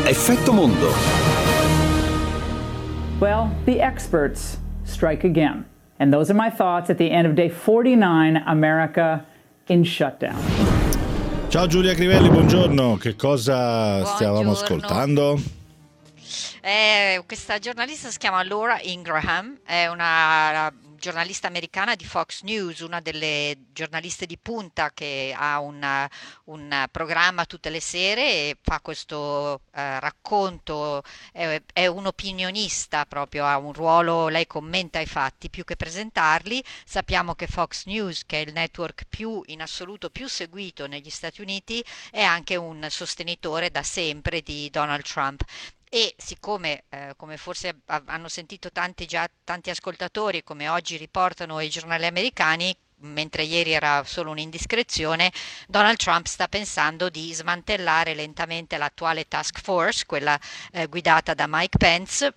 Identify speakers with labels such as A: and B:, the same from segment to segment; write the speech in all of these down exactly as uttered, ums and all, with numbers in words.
A: Effetto Mondo.
B: Well, the experts strike again. And those are my thoughts at the end of day forty-nine, America in shutdown.
C: Ciao Giulia Crivelli, buongiorno. Che cosa
D: Buongiorno.
C: stavamo ascoltando?
D: Eh, questa giornalista si chiama Laura Ingraham, è una giornalista americana di Fox News, una delle giornaliste di punta che ha un, un programma tutte le sere e fa questo eh, racconto, è, è un opinionista proprio, ha un ruolo, lei commenta i fatti più che presentarli. Sappiamo che Fox News, che è il network più in assoluto più seguito negli Stati Uniti, è anche un sostenitore da sempre di Donald Trump. E siccome, eh, come forse a- hanno sentito tanti, già, tanti ascoltatori, come oggi riportano i giornali americani, mentre ieri era solo un'indiscrezione, Donald Trump sta pensando di smantellare lentamente l'attuale task force, quella eh, guidata da Mike Pence,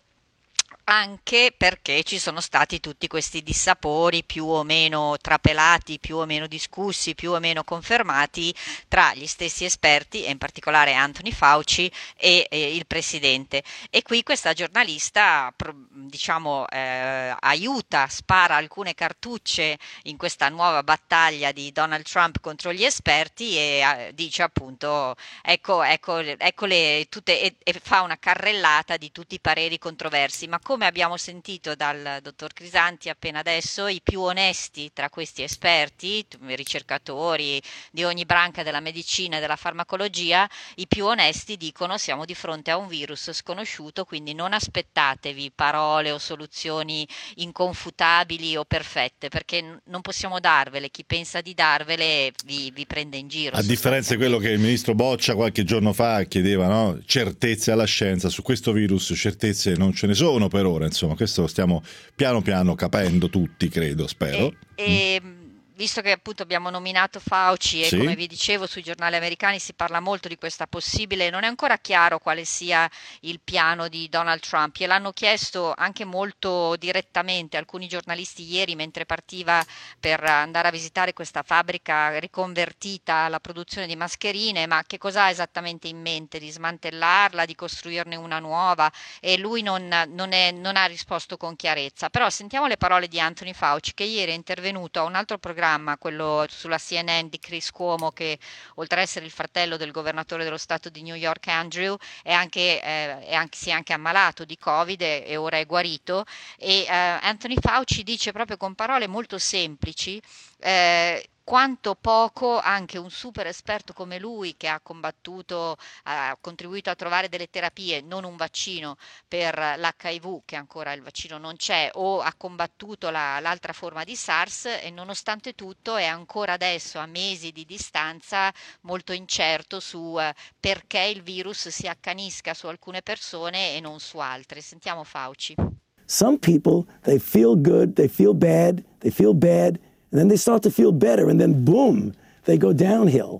D: anche perché ci sono stati tutti questi dissapori più o meno trapelati, più o meno discussi, più o meno confermati tra gli stessi esperti, e in particolare Anthony Fauci e, e il presidente. E qui questa giornalista, pro- diciamo, eh, aiuta, spara alcune cartucce in questa nuova battaglia di Donald Trump contro gli esperti e eh, dice appunto, ecco, ecco, ecco le, tutte, e, e fa una carrellata di tutti i pareri controversi, ma come abbiamo sentito dal dottor Crisanti appena adesso, i più onesti tra questi esperti, ricercatori di ogni branca della medicina e della farmacologia, i più onesti dicono: siamo di fronte a un virus sconosciuto, quindi non aspettatevi parole o soluzioni inconfutabili o perfette, perché n- non possiamo darvele, chi pensa di darvele vi, vi prende in giro.
C: A differenza di quello che il ministro Boccia qualche giorno fa chiedeva, no? Certezze alla scienza, su questo virus certezze non ce ne sono per ora, insomma, questo stiamo piano piano capendo tutti, credo, spero.
D: E, e visto che appunto abbiamo nominato Fauci e
C: Sì.
D: come vi dicevo sui giornali americani si parla molto di questa possibile, non è ancora chiaro quale sia il piano di Donald Trump, gliel'hanno chiesto anche molto direttamente alcuni giornalisti ieri mentre partiva per andare a visitare questa fabbrica riconvertita alla produzione di mascherine, ma che cosa ha esattamente in mente, di smantellarla, di costruirne una nuova, e lui non, non, è, non ha risposto con chiarezza. Però sentiamo le parole di Anthony Fauci, che ieri è intervenuto a un altro programma, quello sulla C N N di Chris Cuomo, che oltre ad essere il fratello del governatore dello stato di New York Andrew è anche, eh, è anche, si è anche ammalato di Covid e, e ora è guarito, e eh, Anthony Fauci dice proprio con parole molto semplici eh, quanto poco anche un super esperto come lui, che ha combattuto, ha contribuito a trovare delle terapie, non un vaccino per l'H I V, che ancora il vaccino non c'è, o ha combattuto la, l'altra forma di SARS, e nonostante tutto è ancora adesso, a mesi di distanza, molto incerto su eh, perché il virus si accanisca su alcune persone e non su altre. Sentiamo Fauci.
E: Some people, they feel good, they feel bad, they feel bad, and then they start to feel better, and then boom, they go downhill.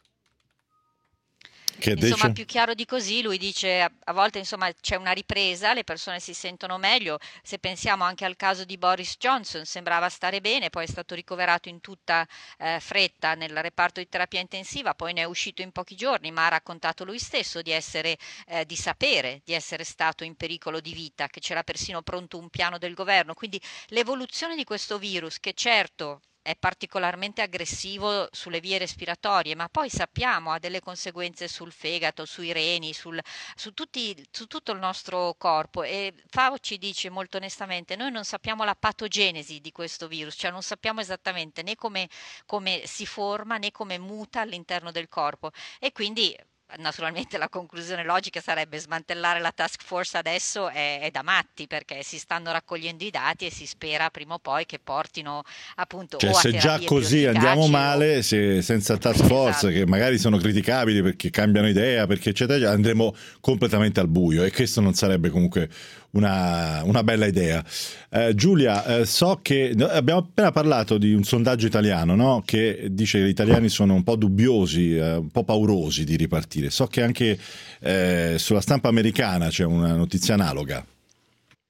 C: Che
D: Insomma,
C: dice?
D: più chiaro di così, lui dice a, a volte insomma c'è una ripresa, le persone si sentono meglio. Se pensiamo anche al caso di Boris Johnson, sembrava stare bene, poi è stato ricoverato in tutta eh, fretta nel reparto di terapia intensiva, poi ne è uscito in pochi giorni, ma ha raccontato lui stesso di essere, eh, di sapere di essere stato in pericolo di vita, che c'era persino pronto un piano del governo. Quindi l'evoluzione di questo virus, che certo è particolarmente aggressivo sulle vie respiratorie, ma poi sappiamo ha delle conseguenze sul fegato, sui reni, sul, su, tutti, su tutto il nostro corpo. E Fauci dice molto onestamente: noi non sappiamo la patogenesi di questo virus, cioè non sappiamo esattamente né come, come si forma né come muta all'interno del corpo, e quindi naturalmente la conclusione logica sarebbe smantellare la task force adesso è, è da matti, perché si stanno raccogliendo i dati e si spera prima o poi che portino appunto
C: Cioè,
D: o a
C: se già
D: terapie
C: così
D: più efficaci
C: andiamo
D: o-
C: male, se senza task force,
D: Esatto.
C: che magari sono criticabili perché cambiano idea, perché eccetera, andremo completamente al buio, e questo non sarebbe comunque una, una bella idea. Eh, Giulia, eh, so che no, abbiamo appena parlato di un sondaggio italiano, no? Che dice che gli italiani sono un po' dubbiosi, eh, un po' paurosi di ripartire. So che anche eh, sulla stampa americana c'è una notizia analoga.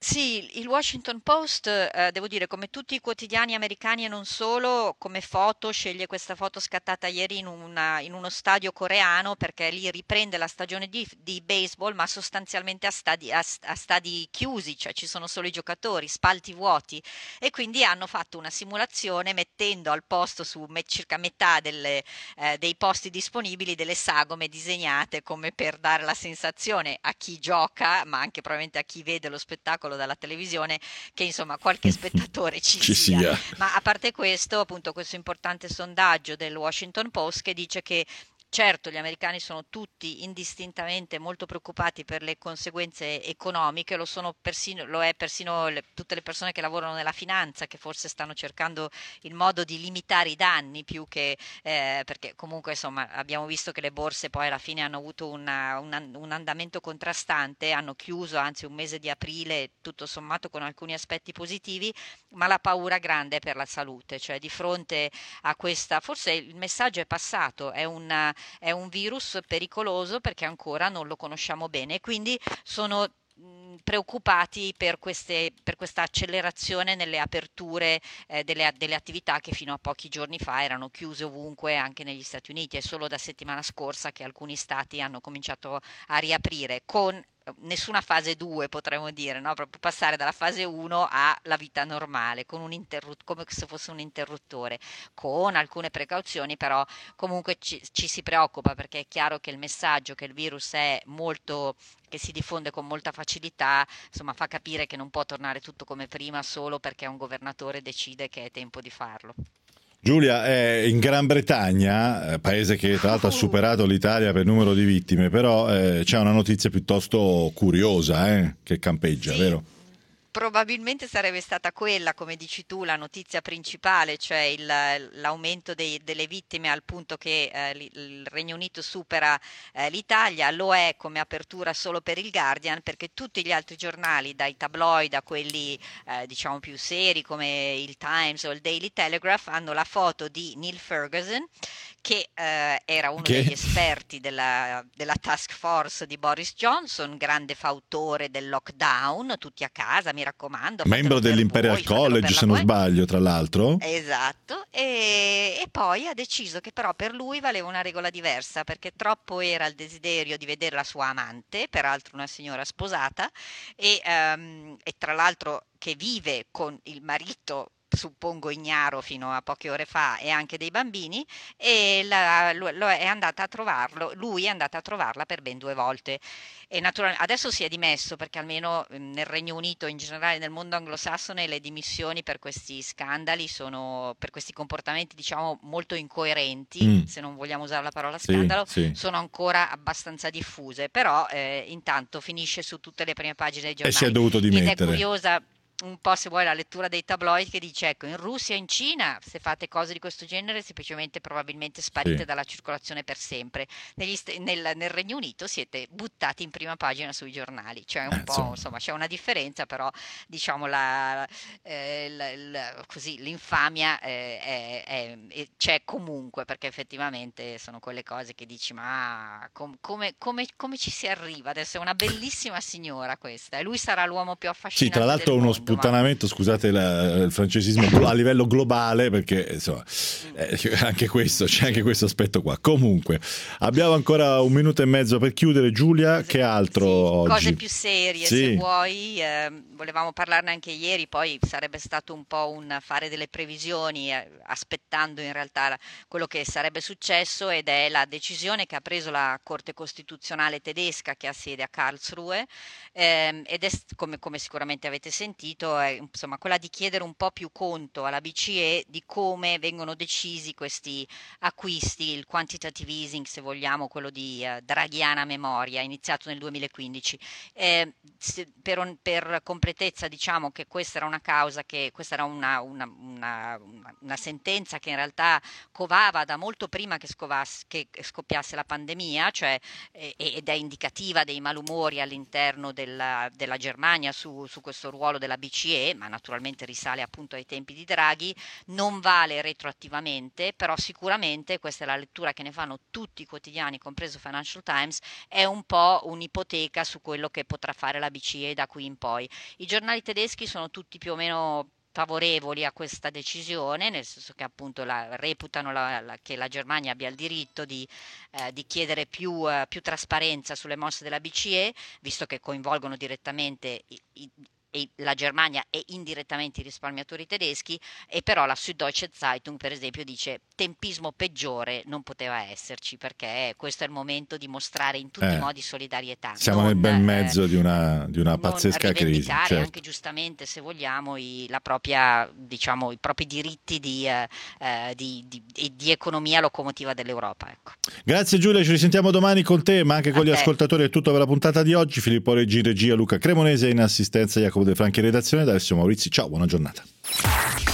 D: Sì, il Washington Post, eh, devo dire, come tutti i quotidiani americani e non solo, come foto sceglie questa foto scattata ieri in, una- in uno stadio coreano perché lì riprende la stagione di, di baseball, ma sostanzialmente a stadi, a, a stadi chiusi, cioè ci sono solo i giocatori, spalti vuoti e quindi hanno fatto una simulazione mettendo al posto su me- circa metà delle, eh, dei posti disponibili delle sagome disegnate come per dare la sensazione a chi gioca, ma anche probabilmente a chi vede lo spettacolo dalla televisione, che insomma qualche spettatore ci
C: Ci
D: sia.
C: sia.
D: Ma a parte questo, appunto, questo importante sondaggio del Washington Post che dice che certo, gli americani sono tutti indistintamente molto preoccupati per le conseguenze economiche, lo sono persino, lo è persino le- tutte le persone che lavorano nella finanza, che forse stanno cercando il modo di limitare i danni più che eh, perché comunque insomma abbiamo visto che le borse poi alla fine hanno avuto una- un, an- un andamento contrastante, hanno chiuso anzi un mese di aprile tutto sommato con alcuni aspetti positivi, ma la paura grande è per la salute, cioè di fronte a questa, forse il messaggio è passato, è un, è un virus pericoloso perché ancora non lo conosciamo bene e quindi sono mh, preoccupati per, queste, per questa accelerazione nelle aperture eh, delle, delle attività che fino a pochi giorni fa erano chiuse ovunque anche negli Stati Uniti. È solo da settimana scorsa che alcuni stati hanno cominciato a riaprire con nessuna fase due potremmo dire, no? Proprio passare dalla fase uno alla vita normale con un interrut- come se fosse un interruttore, con alcune precauzioni, però comunque ci, ci si preoccupa perché è chiaro che il messaggio che il virus è molto che si diffonde con molta facilità, insomma, fa capire che non può tornare tutto come prima solo perché un governatore decide che è tempo di farlo.
C: Giulia, è in Gran Bretagna, eh, paese che tra l'altro ha superato l'Italia per numero di vittime, però eh, c'è una notizia piuttosto curiosa eh, che campeggia,
D: Sì,
C: vero?
D: mh, probabilmente sarebbe stata quella, come dici tu, la notizia principale, cioè il- l'aumento dei- delle vittime al punto che eh, li- il Regno Unito supera eh, l'Italia. Lo è come apertura solo per il Guardian, perché tutti gli altri giornali, dai tabloid a quelli eh, diciamo più seri come il Times o il Daily Telegraph, hanno la foto di Neil Ferguson che eh, era uno degli
C: Che?
D: esperti della, della task force di Boris Johnson, grande fautore del lockdown, tutti a casa, mi raccomando,
C: Membro
D: fatelo per
C: dell'Imperial
D: voi, fatelo per
C: College,
D: la
C: se non
D: poi.
C: sbaglio, tra l'altro.
D: Esatto, e, e poi ha deciso che però per lui valeva una regola diversa perché troppo era il desiderio di vedere la sua amante, peraltro una signora sposata, e, ehm, e tra l'altro che vive con il marito, suppongo ignaro fino a poche ore fa, e anche dei bambini, e la- lo, lo è andata a trovarlo, lui è andato a trovarla per ben due volte. E naturalmente adesso si è dimesso perché almeno mm, nel Regno Unito, in generale nel mondo anglosassone, le dimissioni per questi scandali sono, per questi comportamenti diciamo molto incoerenti,
C: Mm,
D: se non vogliamo usare la parola
C: sì,
D: scandalo,
C: sì.
D: sono ancora abbastanza diffuse, però eh, intanto finisce su tutte le prime pagine dei
C: E si è
D: giornali
C: dovuto
D: ed è
C: dimettere.
D: curiosa un po' se vuoi la lettura dei tabloid che dice ecco in Russia e in Cina se fate cose di questo genere semplicemente probabilmente
C: Sì,
D: sparite dalla circolazione per sempre. Negli st- nel, nel Regno Unito siete buttati in prima pagina sui giornali, cioè
C: eh,
D: un po'
C: insomma.
D: insomma c'è una differenza, però diciamo la, eh, la- la- così, l'infamia eh, è- è- è- c'è comunque perché effettivamente sono quelle cose che dici ma com- come, come- come ci si arriva? Adesso è una bellissima signora questa e lui sarà l'uomo più
C: Sì, tra
D: affascinante del
C: l'altro uno
D: mondo, ma
C: sputtanamento, scusate la- il francesismo, glo- a livello globale, perché insomma,
D: mm,
C: eh, anche questo, c'è anche
D: sì.
C: questo aspetto qua. Comunque, abbiamo ancora un minuto e mezzo per chiudere. Giulia,
D: Cose,
C: che altro
D: sì, cose
C: oggi?
D: più serie se
C: Sì,
D: vuoi, ehm, volevamo parlarne anche ieri, poi sarebbe stato un po' un fare delle previsioni, eh, aspettando in realtà la- quello che sarebbe successo ed è la decisione che ha preso la Corte Costituzionale tedesca che ha sede a Karlsruhe, ehm, ed è, st- come, come sicuramente avete sentito, è, insomma, quella di chiedere un po' più conto alla B C E di come vengono decisi questi acquisti, il quantitative easing se vogliamo, quello di eh, draghiana memoria, iniziato nel duemilaquindici. Eh, se- per, un- per completezza diciamo che questa era una causa, che questa era una, una- una- una- una sentenza che in realtà covava da molto prima che, scovasse- che scoppiasse la pandemia, cioè, eh, ed è indicativa dei malumori all'interno della, della Germania su, su questo ruolo della B C E, ma naturalmente risale appunto ai tempi di Draghi, non vale retroattivamente, però sicuramente, questa è la lettura che ne fanno tutti i quotidiani, compreso Financial Times, è un po' un'ipoteca su quello che potrà fare la B C E da qui in poi. I giornali tedeschi sono tutti più o meno favorevoli a questa decisione, nel senso che appunto la, reputano la, la, che la Germania abbia il diritto di, eh, di chiedere più, eh, più trasparenza sulle mosse della B C E, visto che coinvolgono direttamente i, i, e la Germania e indirettamente i risparmiatori tedeschi, e però la Süddeutsche Zeitung per esempio dice tempismo peggiore non poteva esserci, perché questo è il momento di mostrare in tutti
C: Eh,
D: i modi solidarietà.
C: siamo
D: non,
C: nel bel mezzo
D: eh,
C: di una, di una
D: non
C: pazzesca crisi,
D: rivendicare
C: certo.
D: anche giustamente, se vogliamo, i, la propria, diciamo, i propri diritti di, eh, eh, di, di, di, di economia locomotiva dell'Europa. Ecco.
C: Grazie Giulia, ci risentiamo domani con te, ma anche con
D: A
C: gli
D: te.
C: ascoltatori. È tutto per la puntata di oggi. Filippo Reggi in regia, Luca Cremonese in assistenza, Jacopo De Franchi in redazione. Da Alessio Maurizi, ciao, buona giornata.